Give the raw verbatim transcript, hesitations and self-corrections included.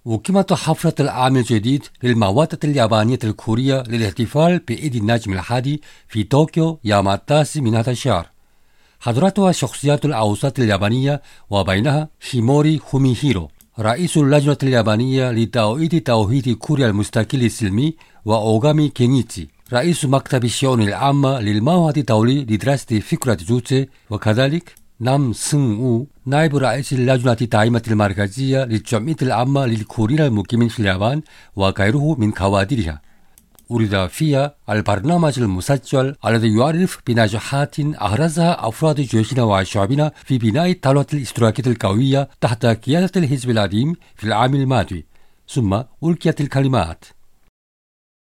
أقيمت حفلة العام الجديد للمواد اليابانية الكورية للاحتفال بعيد النجم الحادي في طوكيو يوم التاسع من هذا الشهر. حضرتها شخصيات الأوساط اليابانية وبينها هيموري فوميهيرو رئيس اللجنة اليابانية لتوحيد توحيد كوريا المستقل السلمي، وأوغامي كينيتشي رئيس مكتب الشؤون العامة للمعهد الدولي لدراسة فكرة جوتسي، وكذلك نام سung وو نائب رئيس اللجنة الدائمة المركزية للجمعية العامة للكوريين المقيمين في اليابان، وغيره من كوادرها. ورد فيها البرنامج المسجل الذي يعرف بنجاحات أحرزها أفراد جيشنا وشعبنا في بناء الدولة الاشتراكية القوية تحت قيادة الحزب القديم في العام الماضي. ثم ألقيت الكلمات.